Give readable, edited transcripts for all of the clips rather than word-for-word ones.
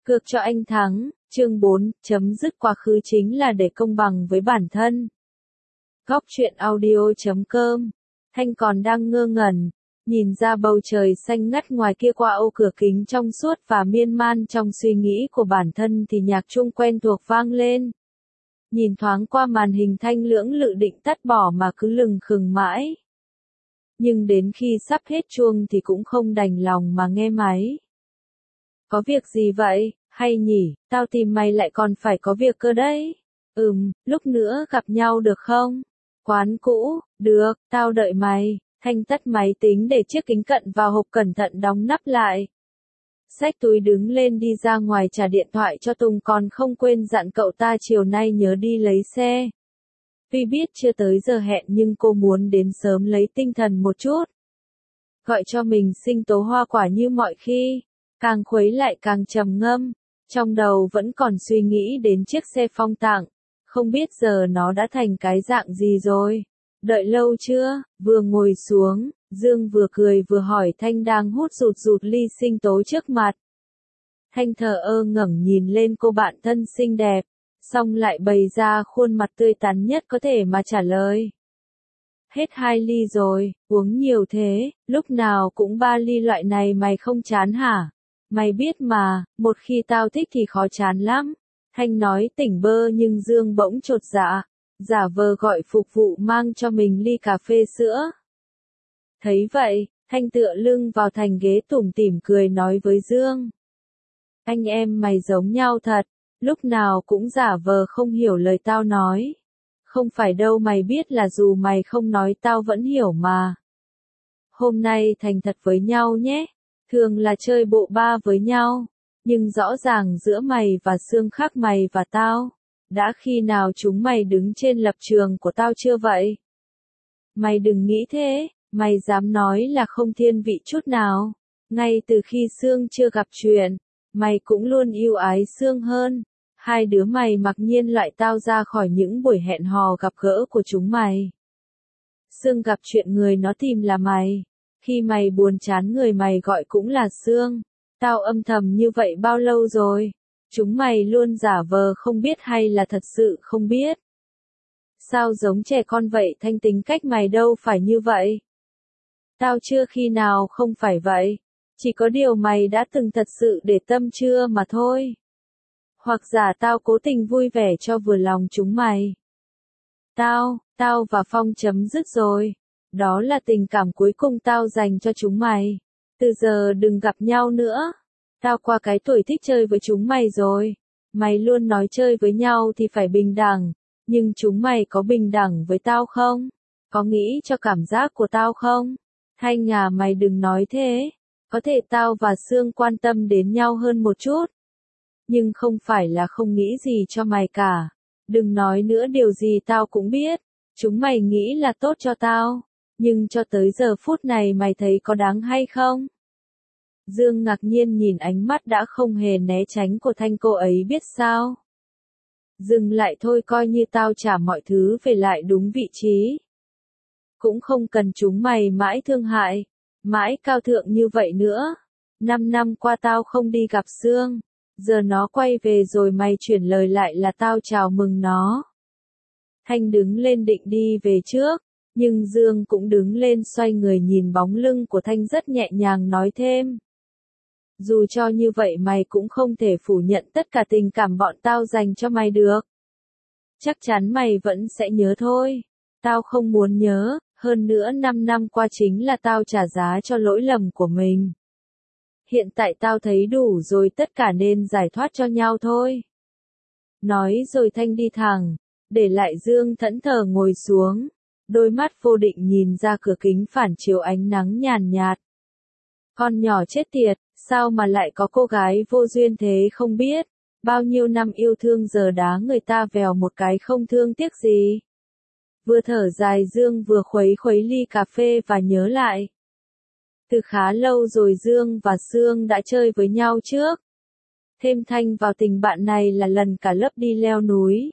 Cược cho anh thắng, chương 4, chấm dứt quá khứ chính là để công bằng với bản thân. Góc truyện audio.com. Thanh còn đang ngơ ngẩn, nhìn ra bầu trời xanh ngắt ngoài kia qua ô cửa kính trong suốt và miên man trong suy nghĩ của bản thân thì nhạc chuông quen thuộc vang lên. Nhìn thoáng qua màn hình Thanh lưỡng lự định tắt bỏ mà cứ lừng khừng mãi. Nhưng đến khi sắp hết chuông thì cũng không đành lòng mà nghe máy. Có việc gì vậy, hay nhỉ, tao tìm mày lại còn phải có việc cơ đấy. Lúc nữa gặp nhau được không? Quán cũ, được, tao đợi mày. Thanh tắt máy tính để chiếc kính cận vào hộp cẩn thận đóng nắp lại. Xách túi đứng lên đi ra ngoài trả điện thoại cho Tùng còn không quên dặn cậu ta chiều nay nhớ đi lấy xe. Tuy biết chưa tới giờ hẹn nhưng cô muốn đến sớm lấy tinh thần một chút. Gọi cho mình sinh tố hoa quả như mọi khi. Càng khuấy lại càng trầm ngâm. Trong đầu vẫn còn suy nghĩ đến chiếc xe Phong tặng. Không biết giờ nó đã thành cái dạng gì rồi. Đợi lâu chưa? Vừa ngồi xuống, Dương vừa cười vừa hỏi Thanh đang hút rụt rụt ly sinh tố trước mặt. Thanh thờ ơ ngẩng nhìn lên cô bạn thân xinh đẹp, xong lại bày ra khuôn mặt tươi tắn nhất có thể mà trả lời. Hết 2 ly rồi, uống nhiều thế, lúc nào cũng 3 ly loại này mày không chán hả? Mày biết mà, một khi tao thích thì khó chán lắm. Thanh nói tỉnh bơ nhưng Dương bỗng chột dạ, giả vờ gọi phục vụ mang cho mình ly cà phê sữa. Thấy vậy, Thanh tựa lưng vào thành ghế tủm tỉm cười nói với Dương. Anh em mày giống nhau thật, lúc nào cũng giả vờ không hiểu lời tao nói. Không phải đâu, mày biết là dù mày không nói tao vẫn hiểu mà. Hôm nay thành thật với nhau nhé, thường là chơi bộ ba với nhau, nhưng rõ ràng giữa mày và Sương khác mày và tao. Đã khi nào chúng mày đứng trên lập trường của tao chưa vậy? Mày đừng nghĩ thế, mày dám nói là không thiên vị chút nào. Ngay từ khi Sương chưa gặp chuyện, mày cũng luôn yêu ái Sương hơn. Hai đứa mày mặc nhiên loại tao ra khỏi những buổi hẹn hò gặp gỡ của chúng mày. Sương gặp chuyện người nó tìm là mày. Khi mày buồn chán người mày gọi cũng là Sương. Tao âm thầm như vậy bao lâu rồi? Chúng mày luôn giả vờ không biết hay là thật sự không biết? Sao giống trẻ con vậy? Thanh tính cách mày đâu phải như vậy. Tao chưa khi nào không phải vậy. Chỉ có điều mày đã từng thật sự để tâm chưa mà thôi. Hoặc giả tao cố tình vui vẻ cho vừa lòng chúng mày. Tao và Phong chấm dứt rồi. Đó là tình cảm cuối cùng tao dành cho chúng mày. Từ giờ đừng gặp nhau nữa. Tao qua cái tuổi thích chơi với chúng mày rồi. Mày luôn nói chơi với nhau thì phải bình đẳng. Nhưng chúng mày có bình đẳng với tao không? Có nghĩ cho cảm giác của tao không? Thanh à, mày đừng nói thế. Có thể tao và Sương quan tâm đến nhau hơn một chút. Nhưng không phải là không nghĩ gì cho mày cả. Đừng nói nữa, điều gì tao cũng biết. Chúng mày nghĩ là tốt cho tao. Nhưng cho tới giờ phút này mày thấy có đáng hay không? Dương ngạc nhiên nhìn ánh mắt đã không hề né tránh của Thanh, cô ấy biết sao? Dừng lại thôi, coi như tao trả mọi thứ về lại đúng vị trí. Cũng không cần chúng mày mãi thương hại, mãi cao thượng như vậy nữa. 5 năm qua tao không đi gặp Sương. Giờ nó quay về rồi mày chuyển lời lại là tao chào mừng nó. Thanh đứng lên định đi về trước. Nhưng Dương cũng đứng lên xoay người nhìn bóng lưng của Thanh rất nhẹ nhàng nói thêm. Dù cho như vậy mày cũng không thể phủ nhận tất cả tình cảm bọn tao dành cho mày được. Chắc chắn mày vẫn sẽ nhớ thôi. Tao không muốn nhớ, hơn nữa 5 năm qua chính là tao trả giá cho lỗi lầm của mình. Hiện tại tao thấy đủ rồi, tất cả nên giải thoát cho nhau thôi. Nói rồi Thanh đi thẳng, để lại Dương thẫn thờ ngồi xuống. Đôi mắt vô định nhìn ra cửa kính phản chiếu ánh nắng nhàn nhạt. Con nhỏ chết tiệt, sao mà lại có cô gái vô duyên thế không biết. Bao nhiêu năm yêu thương giờ đá người ta vèo một cái không thương tiếc gì. Vừa thở dài Dương vừa khuấy khuấy ly cà phê và nhớ lại. Từ khá lâu rồi Dương và Sương đã chơi với nhau trước. Thêm Thanh vào tình bạn này là lần cả lớp đi leo núi.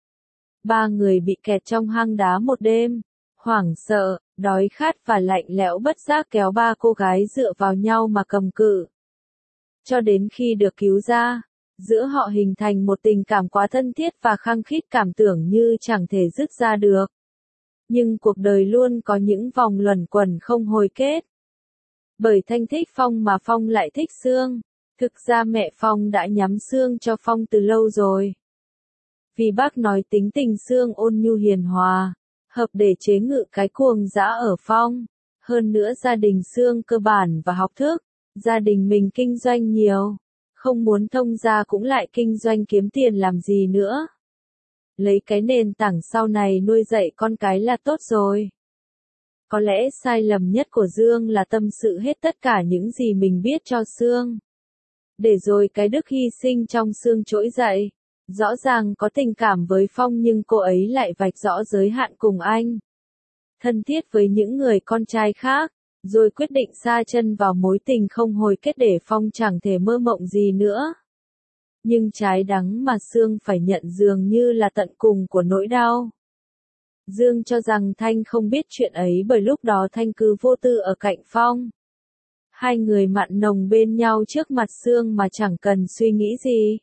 3 người bị kẹt trong hang đá một đêm. Hoảng sợ, đói khát và lạnh lẽo bất giác kéo 3 cô gái dựa vào nhau mà cầm cự. Cho đến khi được cứu ra, Giữa họ hình thành một tình cảm quá thân thiết và khăng khít, cảm tưởng như chẳng thể dứt ra được. Nhưng cuộc đời luôn có những vòng luẩn quẩn không hồi kết. Bởi Thanh thích Phong mà Phong lại thích Sương. Thực ra mẹ Phong đã nhắm Sương cho Phong từ lâu rồi. Vì bác nói tính tình Sương ôn nhu hiền hòa, hợp để chế ngự cái cuồng dã ở Phong. Hơn nữa gia đình Sương cơ bản và học thức, gia đình mình kinh doanh nhiều, không muốn thông gia cũng lại kinh doanh kiếm tiền làm gì nữa. Lấy cái nền tảng sau này nuôi dạy con cái là tốt rồi. Có lẽ sai lầm nhất của Dương là tâm sự hết tất cả những gì mình biết cho Sương. Để rồi cái đức hy sinh trong Sương trỗi dậy. Rõ ràng có tình cảm với Phong nhưng cô ấy lại vạch rõ giới hạn cùng anh. Thân thiết với những người con trai khác, rồi quyết định sa chân vào mối tình không hồi kết để Phong chẳng thể mơ mộng gì nữa. Nhưng trái đắng mà Sương phải nhận dường như là tận cùng của nỗi đau. Dương cho rằng Thanh không biết chuyện ấy bởi lúc đó Thanh cứ vô tư ở cạnh Phong. Hai người mặn nồng bên nhau trước mặt Sương mà chẳng cần suy nghĩ gì.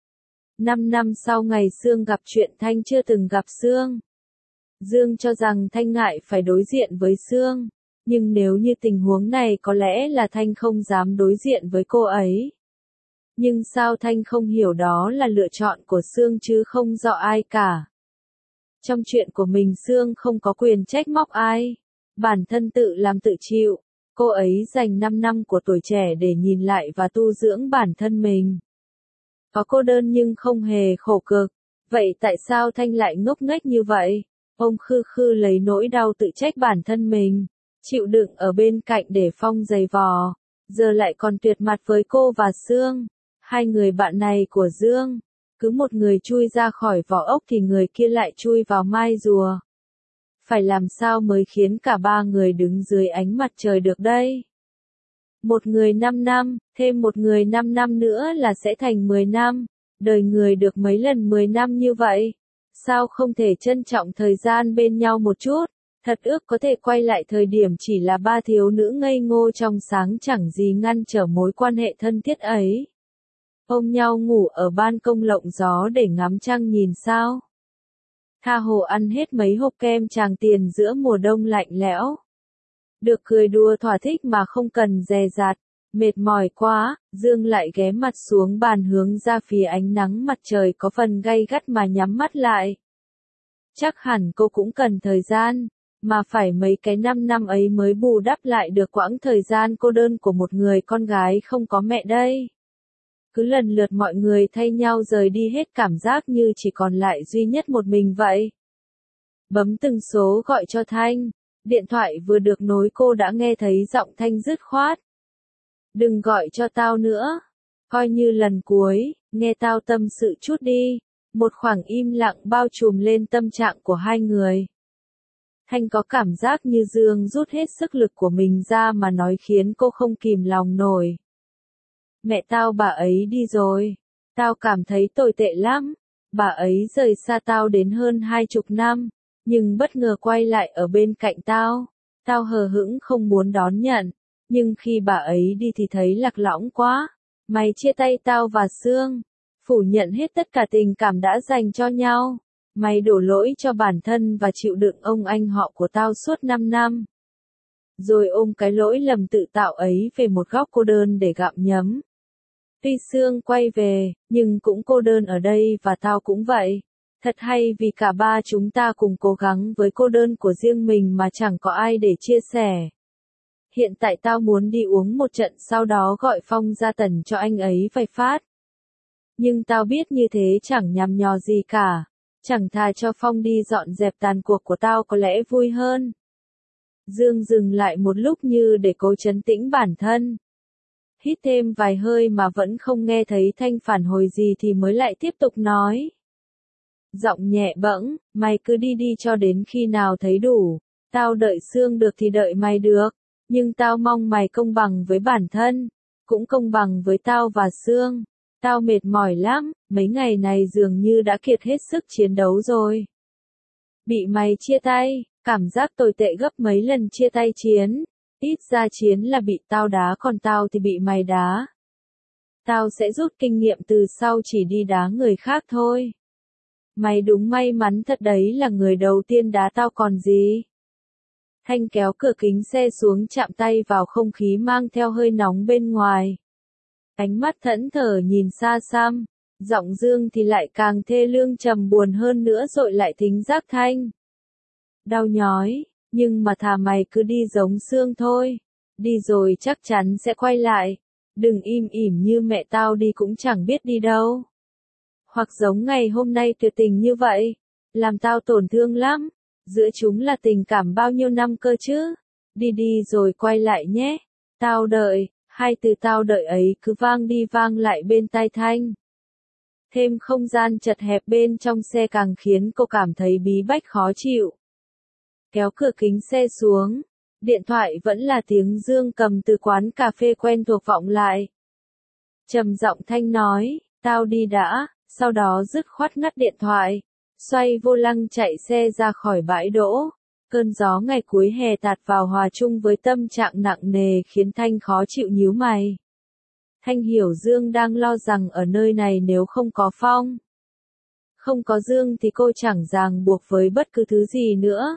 5 năm sau ngày Sương gặp chuyện Thanh chưa từng gặp Sương. Dương cho rằng Thanh ngại phải đối diện với Sương, nhưng nếu như tình huống này có lẽ là Thanh không dám đối diện với cô ấy. Nhưng sao Thanh không hiểu đó là lựa chọn của Sương chứ không do ai cả. Trong chuyện của mình Sương không có quyền trách móc ai, bản thân tự làm tự chịu. Cô ấy dành 5 năm của tuổi trẻ để nhìn lại và tu dưỡng bản thân mình. Có cô đơn nhưng không hề khổ cực. Vậy tại sao Thanh lại ngốc nghếch như vậy? Ông khư khư lấy nỗi đau tự trách bản thân mình, chịu đựng ở bên cạnh để Phong giày vò, giờ lại còn tuyệt mặt với cô và Sương. Hai người bạn này của Dương, cứ một người chui ra khỏi vỏ ốc thì người kia lại chui vào mai rùa. Phải làm sao mới khiến cả ba người đứng dưới ánh mặt trời được đây? Một người 5 năm, thêm một người 5 năm nữa là sẽ thành 10 năm. Đời người được mấy lần 10 năm như vậy? Sao không thể trân trọng thời gian bên nhau một chút? Thật ước có thể quay lại thời điểm chỉ là ba thiếu nữ ngây ngô trong sáng chẳng gì ngăn trở mối quan hệ thân thiết ấy. Ôm nhau ngủ ở ban công lộng gió để ngắm trăng nhìn sao. Tha hồ ăn hết mấy hộp kem Tràng Tiền giữa mùa đông lạnh lẽo. Được cười đùa thỏa thích mà không cần dè dặt. Mệt mỏi quá, Dương lại ghé mặt xuống bàn hướng ra phía ánh nắng mặt trời có phần gay gắt mà nhắm mắt lại. Chắc hẳn cô cũng cần thời gian, mà phải mấy cái 5 năm ấy mới bù đắp lại được quãng thời gian cô đơn của một người con gái không có mẹ đây. Cứ lần lượt mọi người thay nhau rời đi hết cảm giác như chỉ còn lại duy nhất một mình vậy. Bấm từng số gọi cho Thanh, điện thoại vừa được nối cô đã nghe thấy giọng Thanh dứt khoát. Đừng gọi cho tao nữa, coi như lần cuối, nghe tao tâm sự chút đi. Một khoảng im lặng bao trùm lên tâm trạng của hai người. Thanh có cảm giác như Dương rút hết sức lực của mình ra mà nói khiến cô không kìm lòng nổi. Mẹ tao bà ấy đi rồi, tao cảm thấy tồi tệ lắm, bà ấy rời xa tao đến hơn 20 năm, nhưng bất ngờ quay lại ở bên cạnh tao, tao hờ hững không muốn đón nhận, nhưng khi bà ấy đi thì thấy lạc lõng quá, mày chia tay tao và Sương, phủ nhận hết tất cả tình cảm đã dành cho nhau, mày đổ lỗi cho bản thân và chịu đựng ông anh họ của tao suốt 5 năm. Rồi ôm cái lỗi lầm tự tạo ấy về một góc cô đơn để gặm nhấm. Tuy Sương quay về, nhưng cũng cô đơn ở đây và tao cũng vậy. Thật hay vì cả ba chúng ta cùng cố gắng với cô đơn của riêng mình mà chẳng có ai để chia sẻ. Hiện tại tao muốn đi uống một trận sau đó gọi Phong ra tần cho anh ấy vài phát. Nhưng tao biết như thế chẳng nhằm nhò gì cả. Chẳng thà cho Phong đi dọn dẹp tàn cuộc của tao có lẽ vui hơn. Dương dừng lại một lúc như để cố trấn tĩnh bản thân. Hít thêm vài hơi mà vẫn không nghe thấy Thanh phản hồi gì thì mới lại tiếp tục nói. Giọng nhẹ bẫng, mày cứ đi đi cho đến khi nào thấy đủ. Tao đợi Sương được thì đợi mày được. Nhưng tao mong mày công bằng với bản thân. Cũng công bằng với tao và Sương. Tao mệt mỏi lắm, mấy ngày này dường như đã kiệt hết sức chiến đấu rồi. Bị mày chia tay, cảm giác tồi tệ gấp mấy lần chia tay chiến. Ít ra chiến là bị tao đá còn tao thì bị mày đá. Tao sẽ rút kinh nghiệm từ sau chỉ đi đá người khác thôi. Mày đúng may mắn thật đấy, là người đầu tiên đá tao còn gì. Thanh kéo cửa kính xe xuống, chạm tay vào không khí mang theo hơi nóng bên ngoài. Ánh mắt thẫn thờ nhìn xa xăm, giọng Dương thì lại càng thê lương trầm buồn hơn nữa, dội lại thính giác Thanh. Đau nhói, nhưng mà thà mày cứ đi giống Sương thôi. Đi rồi chắc chắn sẽ quay lại. Đừng im ỉm như mẹ tao đi cũng chẳng biết đi đâu. Hoặc giống ngày hôm nay tuyệt tình như vậy. Làm tao tổn thương lắm. Giữa chúng là tình cảm bao nhiêu năm cơ chứ. Đi đi rồi quay lại nhé. Tao đợi. Hai từ tao đợi ấy cứ vang đi vang lại bên tai Thanh. Thêm không gian chật hẹp bên trong xe càng khiến cô cảm thấy bí bách khó chịu. Kéo cửa kính xe xuống. Điện thoại vẫn là tiếng Dương cầm từ quán cà phê quen thuộc vọng lại. Trầm giọng Thanh nói, tao đi đã, sau đó dứt khoát ngắt điện thoại. Xoay vô lăng chạy xe ra khỏi bãi đỗ. Cơn gió ngày cuối hè tạt vào hòa chung với tâm trạng nặng nề khiến Thanh khó chịu nhíu mày. Thanh hiểu Dương đang lo rằng ở nơi này nếu không có Phong, không có Dương thì cô chẳng ràng buộc với bất cứ thứ gì nữa.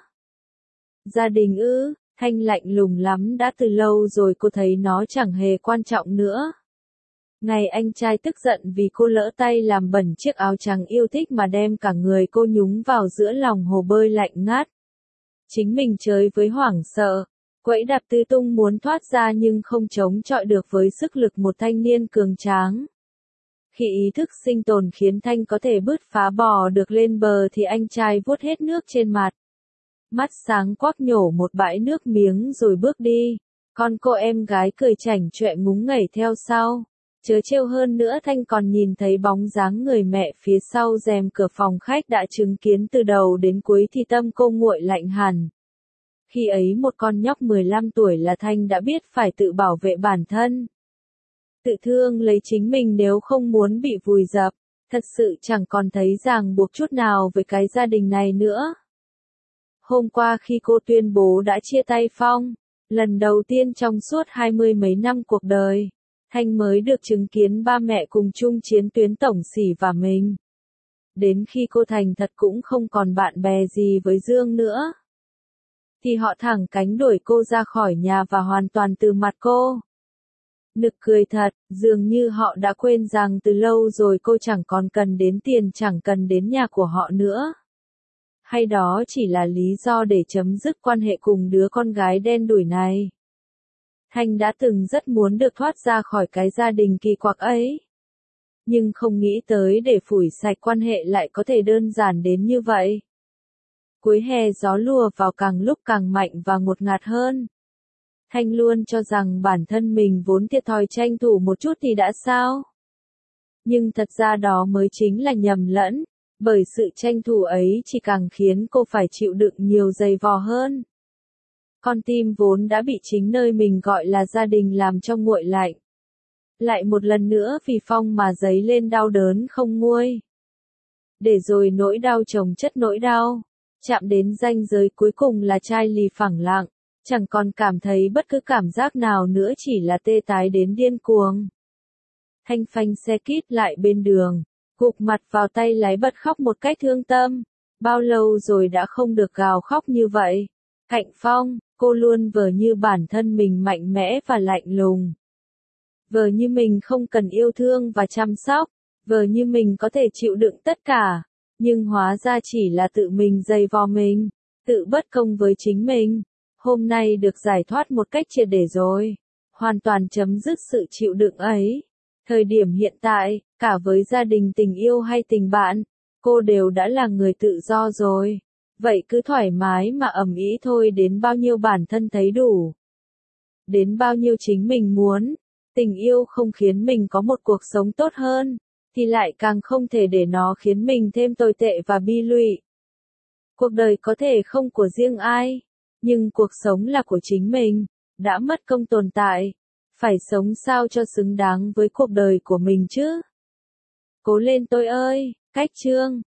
Gia đình ư? Thanh lạnh lùng lắm, đã từ lâu rồi cô thấy nó chẳng hề quan trọng nữa. Ngày anh trai tức giận vì cô lỡ tay làm bẩn chiếc áo trắng yêu thích mà đem cả người cô nhúng vào giữa lòng hồ bơi lạnh ngắt. Chính mình chơi với hoảng sợ, quẫy đạp tứ tung muốn thoát ra nhưng không chống chọi được với sức lực một thanh niên cường tráng. Khi ý thức sinh tồn khiến Thanh có thể bứt phá bò được lên bờ thì anh trai vuốt hết nước trên mặt. Mắt sáng quắc nhổ một bãi nước miếng rồi bước đi. Còn cô em gái cười chảnh chọe ngúng nghẩy theo sau. Chớ trêu hơn nữa, Thanh còn nhìn thấy bóng dáng người mẹ phía sau rèm cửa phòng khách đã chứng kiến từ đầu đến cuối thì tâm cô nguội lạnh hẳn. Khi ấy một con nhóc 15 tuổi là Thanh đã biết phải tự bảo vệ bản thân. Tự thương lấy chính mình nếu không muốn bị vùi dập. Thật sự chẳng còn thấy ràng buộc chút nào với cái gia đình này nữa. Hôm qua khi cô tuyên bố đã chia tay Phong, lần đầu tiên trong suốt 20 mấy năm cuộc đời, Thanh mới được chứng kiến ba mẹ cùng chung chiến tuyến tổng sỉ và mình. Đến khi cô thành thật cũng không còn bạn bè gì với Dương nữa, thì họ thẳng cánh đuổi cô ra khỏi nhà và hoàn toàn từ mặt cô. Nực cười thật, dường như họ đã quên rằng từ lâu rồi cô chẳng còn cần đến tiền, chẳng cần đến nhà của họ nữa. Hay đó chỉ là lý do để chấm dứt quan hệ cùng đứa con gái đen đủi này. Thanh đã từng rất muốn được thoát ra khỏi cái gia đình kỳ quặc ấy. Nhưng không nghĩ tới để phủi sạch quan hệ lại có thể đơn giản đến như vậy. Cuối hè gió lùa vào càng lúc càng mạnh và ngột ngạt hơn. Thanh luôn cho rằng bản thân mình vốn thiệt thòi, tranh thủ một chút thì đã sao. Nhưng thật ra đó mới chính là nhầm lẫn. Bởi sự tranh thủ ấy chỉ càng khiến cô phải chịu đựng nhiều dày vò hơn. Con tim vốn đã bị chính nơi mình gọi là gia đình làm cho nguội lạnh. Lại một lần nữa vì Phong mà dấy lên đau đớn không nguôi. Để rồi nỗi đau chồng chất nỗi đau. Chạm đến ranh giới cuối cùng là chai lì phẳng lặng. Chẳng còn cảm thấy bất cứ cảm giác nào nữa, chỉ là tê tái đến điên cuồng. Thanh phanh xe kít lại bên đường. Gục mặt vào tay lái bật khóc một cách thương tâm. Bao lâu rồi đã không được gào khóc như vậy. Cạnh Phong, cô luôn vờ như bản thân mình mạnh mẽ và lạnh lùng. Vờ như mình không cần yêu thương và chăm sóc. Vờ như mình có thể chịu đựng tất cả. Nhưng hóa ra chỉ là tự mình dày vò mình. Tự bất công với chính mình. Hôm nay được giải thoát một cách triệt để rồi. Hoàn toàn chấm dứt sự chịu đựng ấy. Thời điểm hiện tại, cả với gia đình, tình yêu hay tình bạn, cô đều đã là người tự do rồi. Vậy cứ thoải mái mà ầm ĩ thôi, đến bao nhiêu bản thân thấy đủ. Đến bao nhiêu chính mình muốn. Tình yêu không khiến mình có một cuộc sống tốt hơn, thì lại càng không thể để nó khiến mình thêm tồi tệ và bi lụy. Cuộc đời có thể không của riêng ai, nhưng cuộc sống là của chính mình. Đã mất công tồn tại, phải sống sao cho xứng đáng với cuộc đời của mình chứ. Cố lên tôi ơi, Cách Chương.